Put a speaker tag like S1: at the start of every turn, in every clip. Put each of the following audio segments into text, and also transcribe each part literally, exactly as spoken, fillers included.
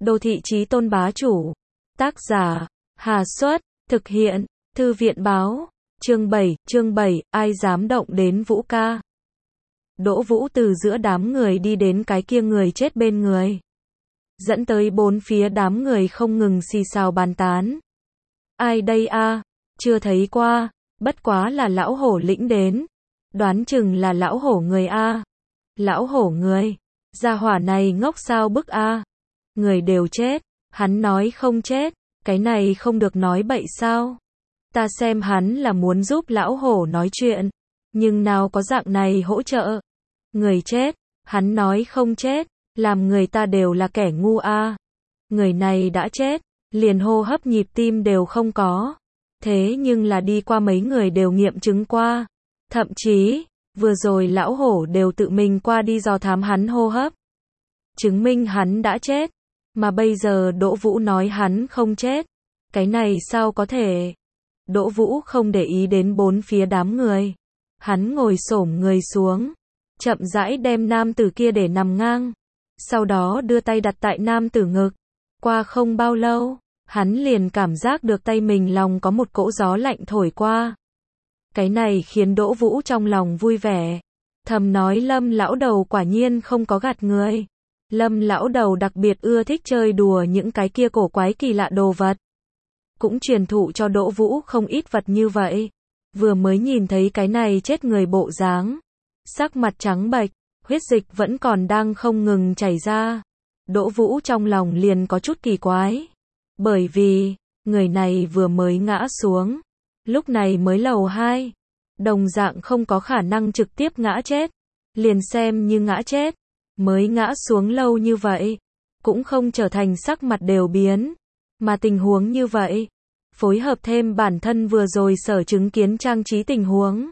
S1: Đô thị chí tôn bá chủ. Tác giả, Hà Xuất, thực hiện, Thư viện báo. Chương bảy, chương bảy, ai dám động đến Vũ ca. Đỗ Vũ từ giữa đám người đi đến cái kia người chết bên người. Dẫn tới bốn phía đám người không ngừng xì xào bàn tán. Ai đây a? Chưa thấy qua, bất quá là lão hổ lĩnh đến. Đoán chừng là lão hổ người a. Lão hổ người, gia hỏa này ngốc sao bức a. Người đều chết, hắn nói không chết, cái này không được nói bậy sao? Ta xem hắn là muốn giúp lão hổ nói chuyện, nhưng nào có dạng này hỗ trợ. Người chết, hắn nói không chết, làm người ta đều là kẻ ngu a. Người này đã chết, liền hô hấp nhịp tim đều không có. Thế nhưng là đi qua mấy người đều nghiệm chứng qua. Thậm chí, vừa rồi lão hổ đều tự mình qua đi dò thám hắn hô hấp. Chứng minh hắn đã chết. Mà bây giờ Đỗ Vũ nói hắn không chết. Cái này sao có thể? Đỗ Vũ không để ý đến bốn phía đám người. Hắn ngồi xổm người xuống. Chậm rãi đem nam tử kia để nằm ngang. Sau đó đưa tay đặt tại nam tử ngực. Qua không bao lâu, hắn liền cảm giác được tay mình lòng có một cỗ gió lạnh thổi qua. Cái này khiến Đỗ Vũ trong lòng vui vẻ. Thầm nói Lâm lão đầu quả nhiên không có gạt người. Lâm lão đầu đặc biệt ưa thích chơi đùa những cái kia cổ quái kỳ lạ đồ vật. Cũng truyền thụ cho Đỗ Vũ không ít vật như vậy. Vừa mới nhìn thấy cái này chết người bộ dáng. Sắc mặt trắng bệch, huyết dịch vẫn còn đang không ngừng chảy ra. Đỗ Vũ trong lòng liền có chút kỳ quái. Bởi vì, người này vừa mới ngã xuống. Lúc này mới lầu hai. Đồng dạng không có khả năng trực tiếp ngã chết. Liền xem như ngã chết. Mới ngã xuống lâu như vậy. Cũng không trở thành sắc mặt đều biến. Mà tình huống như vậy. Phối hợp thêm bản thân vừa rồi sở chứng kiến trang trí tình huống.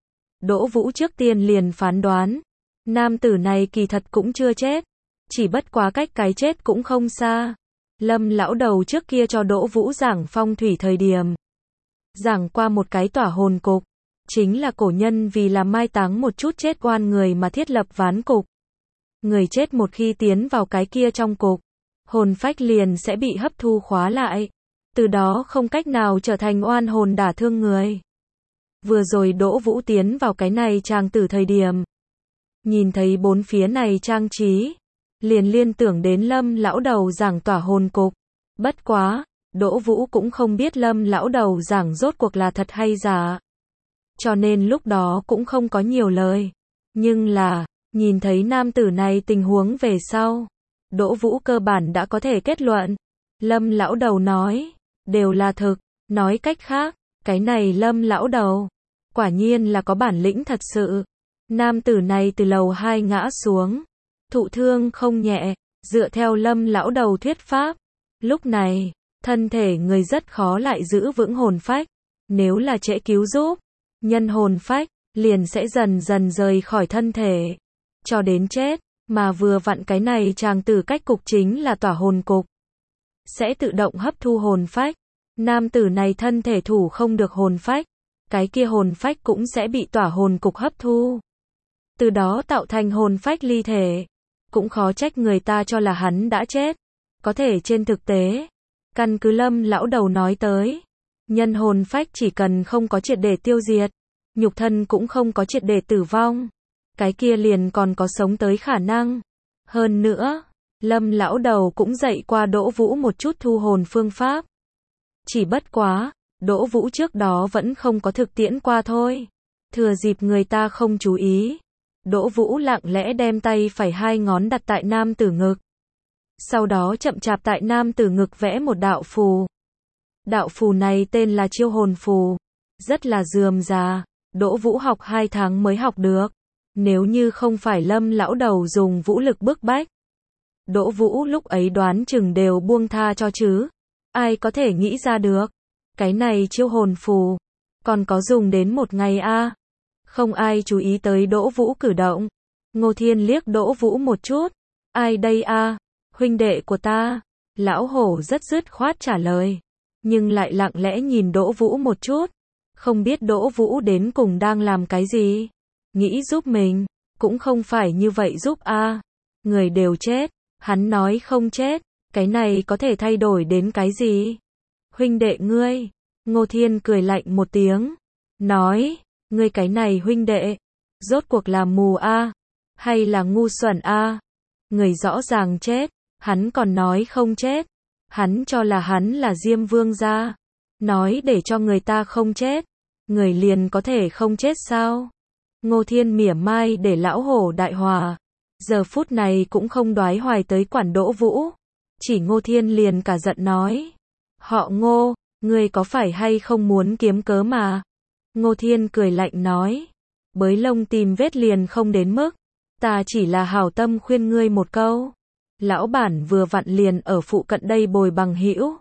S1: Đỗ Vũ trước tiên liền phán đoán. Nam tử này kỳ thật cũng chưa chết. Chỉ bất quá cách cái chết cũng không xa. Lâm lão đầu trước kia cho Đỗ Vũ giảng phong thủy thời điểm. Giảng qua một cái tỏa hồn cục. Chính là cổ nhân vì làm mai táng một chút chết oan người mà thiết lập ván cục. Người chết một khi tiến vào cái kia trong cục. Hồn phách liền sẽ bị hấp thu khóa lại. Từ đó không cách nào trở thành oan hồn đả thương người. Vừa rồi Đỗ Vũ tiến vào cái này trang tử thời điểm. Nhìn thấy bốn phía này trang trí. Liền liên tưởng đến Lâm lão đầu giảng tỏa hồn cục. Bất quá, Đỗ Vũ cũng không biết Lâm lão đầu giảng rốt cuộc là thật hay giả. Cho nên lúc đó cũng không có nhiều lời. Nhưng là, nhìn thấy nam tử này tình huống về sau. Đỗ Vũ cơ bản đã có thể kết luận. Lâm lão đầu nói, đều là thực. Nói cách khác, cái này Lâm lão đầu, quả nhiên là có bản lĩnh thật sự. Nam tử này từ lầu hai ngã xuống. Thụ thương không nhẹ, dựa theo Lâm lão đầu thuyết pháp. Lúc này, thân thể người rất khó lại giữ vững hồn phách. Nếu là trễ cứu giúp, nhân hồn phách, liền sẽ dần dần rời khỏi thân thể. Cho đến chết, mà vừa vặn cái này chàng tử cách cục chính là tỏa hồn cục. Sẽ tự động hấp thu hồn phách. Nam tử này thân thể thủ không được hồn phách. Cái kia hồn phách cũng sẽ bị tỏa hồn cục hấp thu. Từ đó tạo thành hồn phách ly thể. Cũng khó trách người ta cho là hắn đã chết. Có thể trên thực tế, căn cứ Lâm lão đầu nói tới. Nhân hồn phách chỉ cần không có triệt để tiêu diệt. Nhục thân cũng không có triệt để tử vong. Cái kia liền còn có sống tới khả năng. Hơn nữa, Lâm lão đầu cũng dạy qua Đỗ Vũ một chút thu hồn phương pháp. Chỉ bất quá, Đỗ Vũ trước đó vẫn không có thực tiễn qua thôi. Thừa dịp người ta không chú ý. Đỗ Vũ lặng lẽ đem tay phải hai ngón đặt tại nam tử ngực. Sau đó chậm chạp tại nam tử ngực vẽ một đạo phù. Đạo phù này tên là chiêu hồn phù. Rất là rườm rà. Đỗ Vũ học hai tháng mới học được. Nếu như không phải Lâm lão đầu dùng vũ lực bức bách. Đỗ Vũ lúc ấy đoán chừng đều buông tha cho chứ. Ai có thể nghĩ ra được. Cái này chiêu hồn phù. Còn có dùng đến một ngày a à. Không ai chú ý tới Đỗ Vũ cử động. Ngô Thiên liếc Đỗ Vũ một chút. Ai đây a à? Huynh đệ của ta. Lão hổ rất dứt khoát trả lời. Nhưng lại lặng lẽ nhìn Đỗ Vũ một chút. Không biết Đỗ Vũ đến cùng đang làm cái gì. Nghĩ giúp mình. Cũng không phải như vậy giúp a à. Người đều chết. Hắn nói không chết. Cái này có thể thay đổi đến cái gì? Huynh đệ ngươi. Ngô Thiên cười lạnh một tiếng. Nói, ngươi cái này huynh đệ. Rốt cuộc là mù a hay là ngu xuẩn a Người rõ ràng chết. Hắn còn nói không chết. Hắn cho là hắn là Diêm Vương gia. Nói để cho người ta không chết. Người liền có thể không chết sao? Ngô Thiên mỉa mai để lão hổ đại hòa. Giờ phút này cũng không đoái hoài tới quản Đỗ Vũ. Chỉ Ngô Thiên liền cả giận nói. Họ Ngô, ngươi có phải hay không muốn kiếm cớ mà? Ngô Thiên cười lạnh nói. Bới lông tìm vết liền không đến mức. Ta chỉ là hảo tâm khuyên ngươi một câu. Lão bản vừa vặn liền ở phụ cận đây bồi bằng hữu.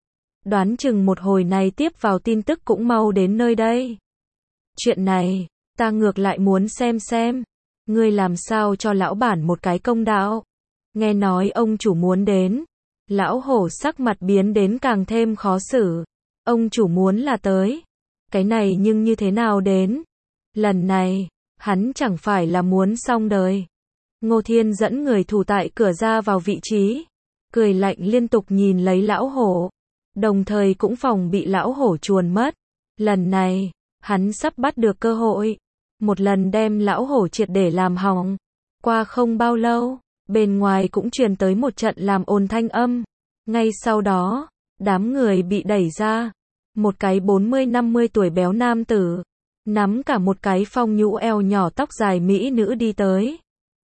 S1: Đoán chừng một hồi này tiếp vào tin tức cũng mau đến nơi đây. Chuyện này, ta ngược lại muốn xem xem. Ngươi làm sao cho lão bản một cái công đạo. Nghe nói ông chủ muốn đến. Lão hổ sắc mặt biến đến càng thêm khó xử. Ông chủ muốn là tới. Cái này nhưng như thế nào đến? Lần này, hắn chẳng phải là muốn xong đời. Ngô Thiên dẫn người thủ tại cửa ra vào vị trí. Cười lạnh liên tục nhìn lấy lão hổ. Đồng thời cũng phòng bị lão hổ chuồn mất. Lần này, hắn sắp bắt được cơ hội. Một lần đem lão hổ triệt để làm hỏng. Qua không bao lâu, bên ngoài cũng truyền tới một trận làm ồn thanh âm. Ngay sau đó, đám người bị đẩy ra. Một cái bốn mươi năm mươi tuổi béo nam tử. Nắm cả một cái phong nhũ eo nhỏ tóc dài mỹ nữ đi tới.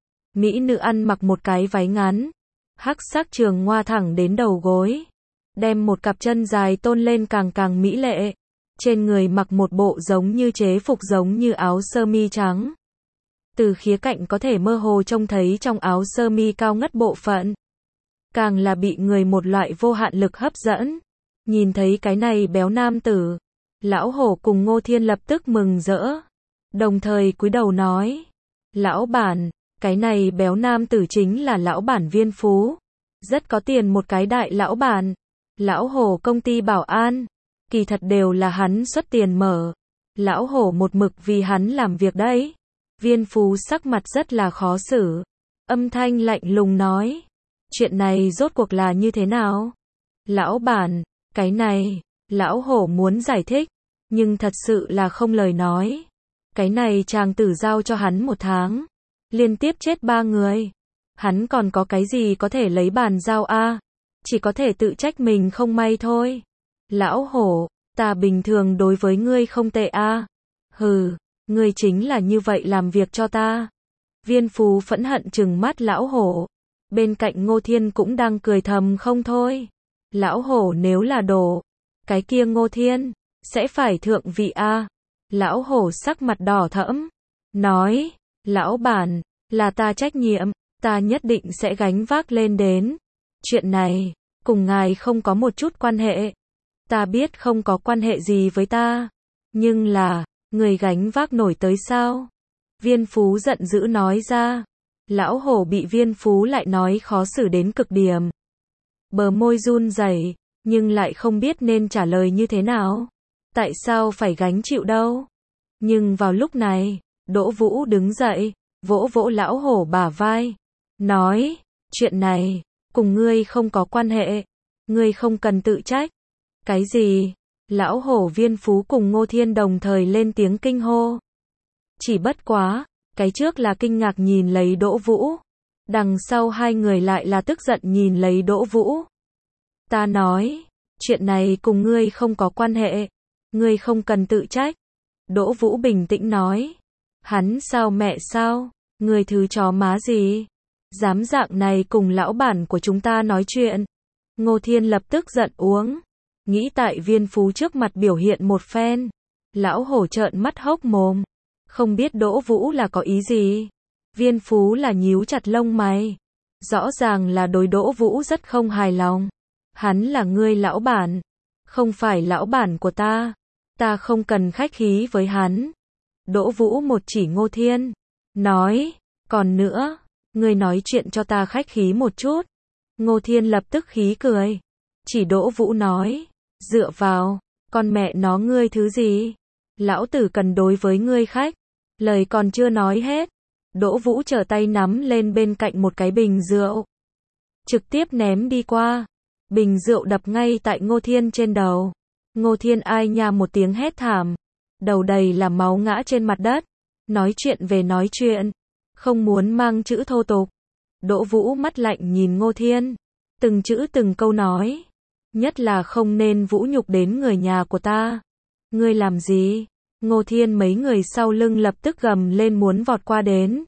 S1: Mỹ nữ ăn mặc một cái váy ngắn. Hắc sắc trường ngoa thẳng đến đầu gối. Đem một cặp chân dài tôn lên càng càng mỹ lệ. Trên người mặc một bộ giống như chế phục giống như áo sơ mi trắng. Từ khía cạnh có thể mơ hồ trông thấy trong áo sơ mi cao ngất bộ phận. Càng là bị người một loại vô hạn lực hấp dẫn. Nhìn thấy cái này béo nam tử. Lão hổ cùng Ngô Thiên lập tức mừng rỡ. Đồng thời cúi đầu nói. Lão bản, cái này béo nam tử chính là lão bản Viên Phú. Rất có tiền một cái đại lão bản. Lão hổ công ty bảo an. Kỳ thật đều là hắn xuất tiền mở. Lão hổ một mực vì hắn làm việc đấy. Viên Phú sắc mặt rất là khó xử. Âm thanh lạnh lùng nói. Chuyện này rốt cuộc là như thế nào? Lão bản, cái này, lão hổ muốn giải thích. Nhưng thật sự là không lời nói. Cái này chàng tử giao cho hắn một tháng. Liên tiếp chết ba người. Hắn còn có cái gì có thể lấy bàn giao a? Chỉ có thể tự trách mình không may thôi. Lão hổ, ta bình thường đối với ngươi không tệ a. Hừ, ngươi chính là như vậy làm việc cho ta. Viên Phú phẫn hận trừng mắt lão hổ. Bên cạnh Ngô Thiên cũng đang cười thầm không thôi. Lão hổ nếu là đồ, cái kia Ngô Thiên sẽ phải thượng vị a. Lão hổ sắc mặt đỏ thẫm, nói, lão bản, là ta trách nhiệm, ta nhất định sẽ gánh vác lên đến. Chuyện này, cùng ngài không có một chút quan hệ. Ta biết không có quan hệ gì với ta. Nhưng là, người gánh vác nổi tới sao? Viên Phú giận dữ nói ra. Lão hổ bị Viên Phú lại nói khó xử đến cực điểm. Bờ môi run rẩy, nhưng lại không biết nên trả lời như thế nào. Tại sao phải gánh chịu đâu? Nhưng vào lúc này, Đỗ Vũ đứng dậy, vỗ vỗ lão hổ bả vai. Nói, chuyện này, cùng ngươi không có quan hệ. Ngươi không cần tự trách. Cái gì? Lão hổ Viên Phú cùng Ngô Thiên đồng thời lên tiếng kinh hô. Chỉ bất quá, cái trước là kinh ngạc nhìn lấy Đỗ Vũ. Đằng sau hai người lại là tức giận nhìn lấy Đỗ Vũ. Ta nói, chuyện này cùng ngươi không có quan hệ. Ngươi không cần tự trách. Đỗ Vũ bình tĩnh nói. Hắn sao mẹ sao? Ngươi thứ chó má gì? Dám dạng này cùng lão bản của chúng ta nói chuyện. Ngô Thiên lập tức giận uống. Nghĩ tại Viên Phú trước mặt biểu hiện một phen. Lão hổ trợn mắt hốc mồm. Không biết Đỗ Vũ là có ý gì. Viên Phú là nhíu chặt lông mày. Rõ ràng là đối Đỗ Vũ rất không hài lòng. Hắn là ngươi lão bản. Không phải lão bản của ta. Ta không cần khách khí với hắn. Đỗ Vũ một chỉ Ngô Thiên. Nói, còn nữa, ngươi nói chuyện cho ta khách khí một chút. Ngô Thiên lập tức khí cười. Chỉ Đỗ Vũ nói, dựa vào, con mẹ nó ngươi thứ gì? Lão tử cần đối với ngươi khách. Lời còn chưa nói hết. Đỗ Vũ trở tay nắm lên bên cạnh một cái bình rượu. trực tiếp ném đi qua. Bình rượu đập ngay tại Ngô Thiên trên đầu. Ngô Thiên ai nha một tiếng hét thảm, đầu đầy là máu ngã trên mặt đất. Nói chuyện về nói chuyện, không muốn mang chữ thô tục. Đỗ Vũ mắt lạnh nhìn Ngô Thiên, từng chữ từng câu nói, nhất là không nên vũ nhục đến người nhà của ta. Ngươi làm gì? Ngô Thiên mấy người sau lưng lập tức gầm lên muốn vọt qua đến.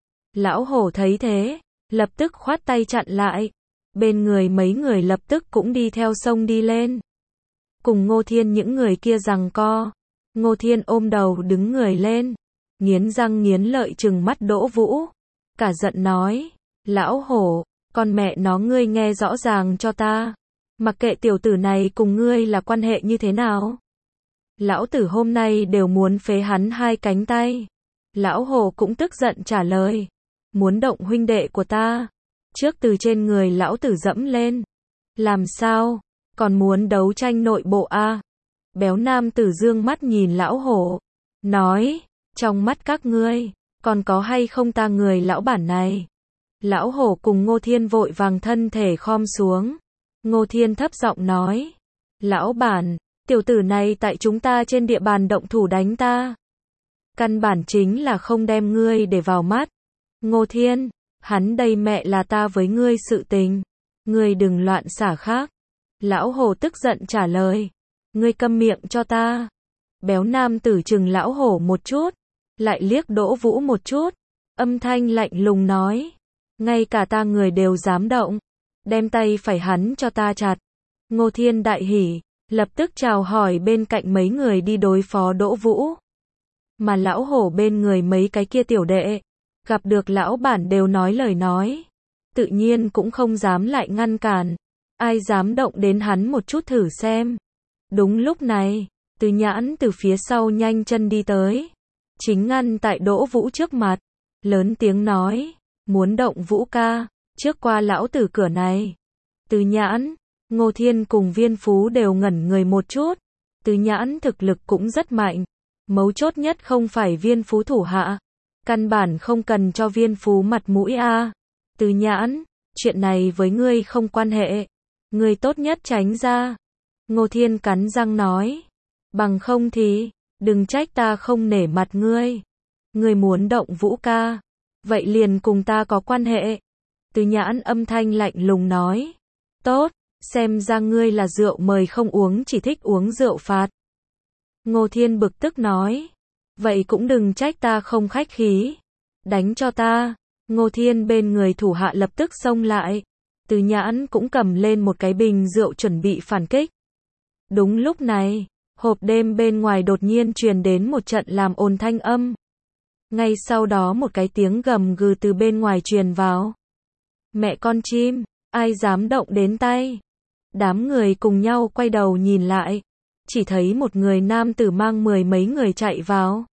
S1: Lão hổ thấy thế, lập tức khoát tay chặn lại. Bên người mấy người lập tức cũng đi theo sông đi lên. Cùng Ngô Thiên những người kia giằng co. Ngô Thiên ôm đầu đứng người lên, nghiến răng nghiến lợi trừng mắt Đỗ Vũ, cả giận nói, lão hổ, con mẹ nó ngươi nghe rõ ràng cho ta, mặc kệ tiểu tử này cùng ngươi là quan hệ như thế nào. Lão tử hôm nay đều muốn phế hắn hai cánh tay. Lão hổ cũng tức giận trả lời, muốn động huynh đệ của ta, trước từ trên người lão tử dẫm lên. Làm sao, còn muốn đấu tranh nội bộ a? Béo nam tử dương mắt nhìn lão hổ, nói, trong mắt các ngươi, còn có hay không ta người lão bản này? Lão hổ cùng Ngô Thiên vội vàng thân thể khom xuống. Ngô Thiên thấp giọng nói, lão bản, tiểu tử này tại chúng ta trên địa bàn động thủ đánh ta. Căn bản chính là không đem ngươi để vào mắt. Ngô Thiên, hắn đây mẹ là ta với ngươi sự tình, ngươi đừng loạn xả khác. Lão hổ tức giận trả lời, ngươi câm miệng cho ta. Béo nam tử chừng lão hổ một chút, lại liếc Đỗ Vũ một chút, âm thanh lạnh lùng nói, ngay cả ta người đều dám động, đem tay phải hắn cho ta chặt. Ngô Thiên đại hỉ, lập tức chào hỏi bên cạnh mấy người đi đối phó Đỗ Vũ. Mà lão hổ bên người mấy cái kia tiểu đệ, gặp được lão bản đều nói lời nói, tự nhiên cũng không dám lại ngăn cản, ai dám động đến hắn một chút thử xem. Đúng lúc này, Từ Nhãn từ phía sau nhanh chân đi tới, chính ngăn tại Đỗ Vũ trước mặt, lớn tiếng nói, muốn động Vũ ca, trước qua lão tử cửa này. Từ Nhãn, Ngô Thiên cùng Viên Phú đều ngẩn người một chút. Từ Nhãn thực lực cũng rất mạnh, mấu chốt nhất không phải Viên Phú thủ hạ, căn bản không cần cho Viên Phú mặt mũi a. Từ Nhãn, chuyện này với ngươi không quan hệ, ngươi tốt nhất tránh ra. Ngô Thiên cắn răng nói, bằng không thì, đừng trách ta không nể mặt ngươi. Ngươi muốn động Vũ ca, vậy liền cùng ta có quan hệ. Từ Nhãn âm thanh lạnh lùng nói, tốt, xem ra ngươi là rượu mời không uống chỉ thích uống rượu phạt. Ngô Thiên bực tức nói, vậy cũng đừng trách ta không khách khí, đánh cho ta. Ngô Thiên bên người thủ hạ lập tức xông lại, Từ Nhãn cũng cầm lên một cái bình rượu chuẩn bị phản kích. Đúng lúc này, hộp đêm bên ngoài đột nhiên truyền đến một trận làm ồn thanh âm. Ngay sau đó một cái tiếng gầm gừ từ bên ngoài truyền vào. Mẹ con chim, ai dám động đến tay? Đám người cùng nhau quay đầu nhìn lại, chỉ thấy một người nam tử mang mười mấy người chạy vào.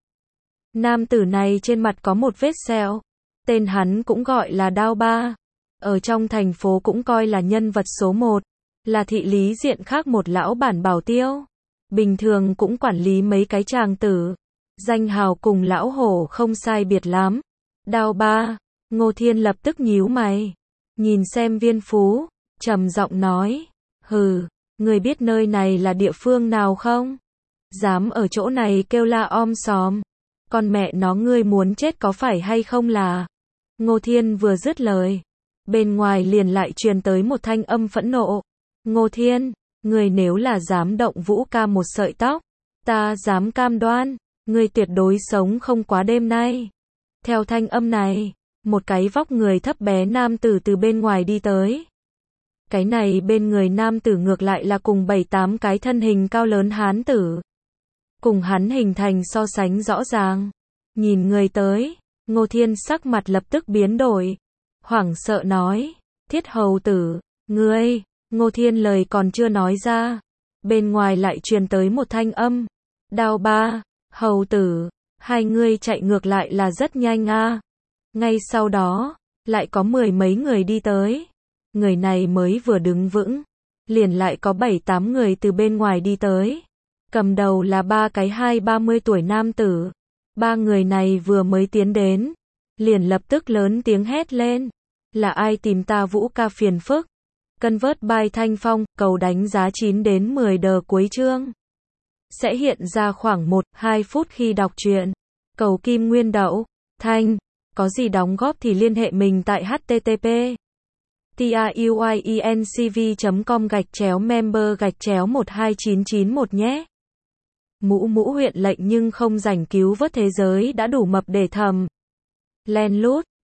S1: Nam tử này trên mặt có một vết sẹo, tên hắn cũng gọi là Đao Ba, ở trong thành phố cũng coi là nhân vật số một, là thị lý diện khác một lão bản bảo tiêu, bình thường cũng quản lý mấy cái tràng tử, danh hào cùng lão hổ không sai biệt lắm. Đao Ba, Ngô Thiên lập tức nhíu mày, nhìn xem Viên Phú, trầm giọng nói, hừ, người biết nơi này là địa phương nào không? Dám ở chỗ này kêu la om sòm, con mẹ nó ngươi muốn chết có phải hay không là? Ngô Thiên vừa dứt lời, bên ngoài liền lại truyền tới một thanh âm phẫn nộ. Ngô Thiên, ngươi nếu là dám động Vũ ca một sợi tóc, ta dám cam đoan, ngươi tuyệt đối sống không quá đêm nay. Theo thanh âm này, một cái vóc người thấp bé nam tử từ bên ngoài đi tới. Cái này bên người nam tử ngược lại là cùng bảy tám cái thân hình cao lớn hán tử. Cùng hắn hình thành so sánh rõ ràng. Nhìn người tới, Ngô Thiên sắc mặt lập tức biến đổi. Hoảng sợ nói, Thiết hầu tử, ngươi, Ngô Thiên lời còn chưa nói ra. Bên ngoài lại truyền tới một thanh âm. Đao Ba, hầu tử, hai ngươi chạy ngược lại là rất nhanh a. Ngay sau đó, lại có mười mấy người đi tới. Người này mới vừa đứng vững, liền lại có bảy tám người từ bên ngoài đi tới. Cầm đầu là ba cái hai ba mươi tuổi nam tử. Ba người này vừa mới tiến đến, liền lập tức lớn tiếng hét lên. Là ai tìm ta Vũ ca phiền phức? Convert by Thanh Phong, cầu đánh giá chín đến mười đờ cuối chương. Sẽ hiện ra khoảng một đến hai phút khi đọc truyện. Cầu Kim Nguyên Đậu, Thanh, có gì đóng góp thì liên hệ mình tại http truyencv chấm com gạch chéo member gạch chéo một hai chín chín một nhé. Mũ mũ huyện lệnh nhưng không rảnh cứu vớt thế giới đã đủ mập để thầm. Len lút.